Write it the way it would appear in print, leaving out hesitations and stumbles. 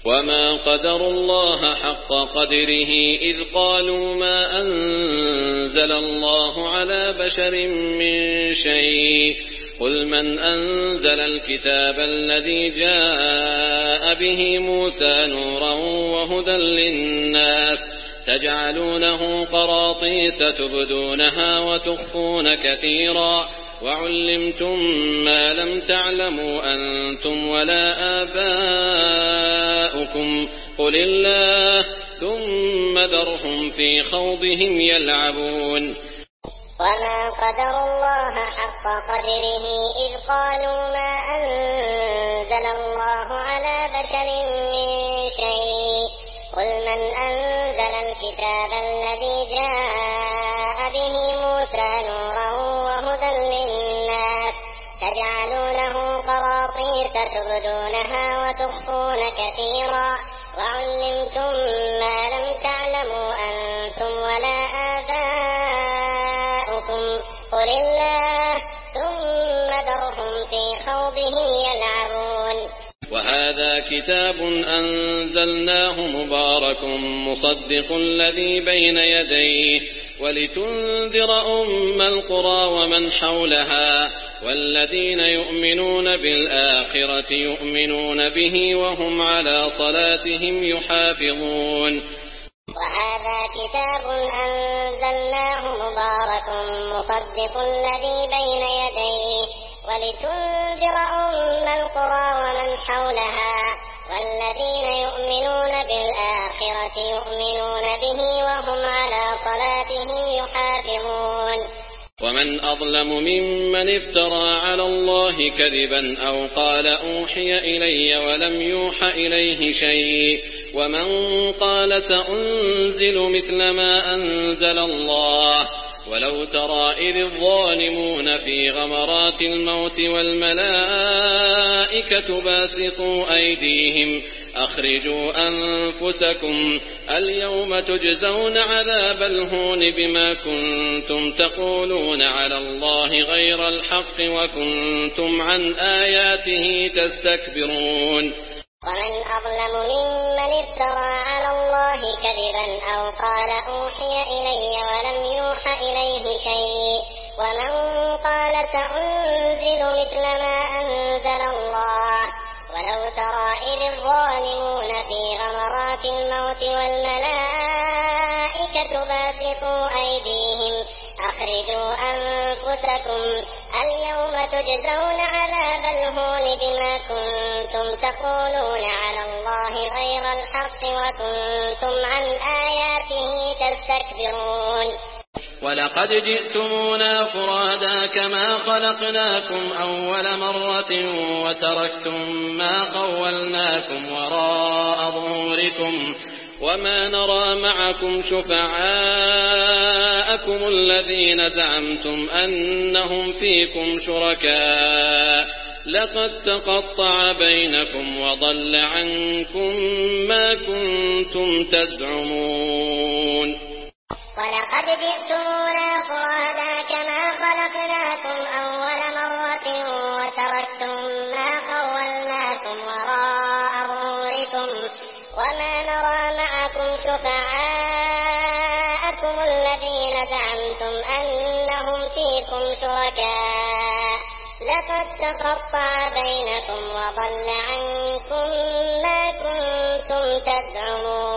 وما قدروا الله حق قدره إذ قالوا ما أنزل الله على بشر من شيء قل من أنزل الكتاب الذي جاء به موسى نورا وهدى للناس تجعلونه قراطيس تبدونها وتخفون كثيرا وعلمتم ما لم تعلموا أنتم ولا آباؤكم قل الله ثم ذرهم في خوضهم يلعبون. وما قدروا الله حق قدره إذ قالوا ما أنزل الله على بشر من شيء قل من أنزل الكتاب الذي جاء به موسى نورا وهدى للناس تجعلونه قراطيس تبدونها وتخفون كثيرا وعلمتم ما لم تعلموا أنتم ولا آباؤكم قل الله ثم ذرهم في خوضهم يلعبون. وهذا كتاب أنزلناه مبارك مصدق الذي بين يديه ولتنذر أم القرى ومن حولها والذين يؤمنون بالآخرة يؤمنون به وهم على صلاتهم يحافظون. وهذا كتاب أنزلناه مبارك مصدق الذي بين يديه ولتنذر أم القرى ومن حولها والذين يؤمنون بالآخرة يؤمنون به وهم على صلاتهم يحافظون. ومن أظلم ممن افترى على الله كذبا أو قال أوحي إلي ولم يوح إليه شيء ومن قال سأنزل مثل ما أنزل الله ولو ترى إذ الظالمون في غمرات الموت والملائكة باسطوا أيديهم أخرجوا أنفسكم اليوم تجزون عذاب الهون بما كنتم تقولون على الله غير الحق وكنتم عن آياته تستكبرون. ومن أظلم ممن افترى على الله كذبا أو قال أوحي إلي ولم يوح إليه شيء ومن قال سأنزل مثل ما أنزل الله ولو ترى إذ الظالمون في غمرات الموت والملائكة باسطوا أيديهم أخرجوا أنفسكم اليوم تجزون عذاب الهون بما كنتم تقولون على الله غير الحق وكنتم عن آياته تستكبرون. ولقد جئتمونا فرادا كما خلقناكم أول مرة وتركتم ما خولناكم وراء ظهوركم وما نرى معكم شفعاءكم الذين زعمتم أنهم فيكم شركاء لقد تقطع بينكم وضل عنكم ما كنتم تزعمون. ولقد جئتمونا فرادا كما خلقناكم أول مرة وتركتم ما خولناكم وراء ظهوركم وما نرى معكم شفعاءكم الذين زعمتم أنهم فيكم شركاء لقد تقطع بينكم وضل عنكم ما كنتم تزعمون.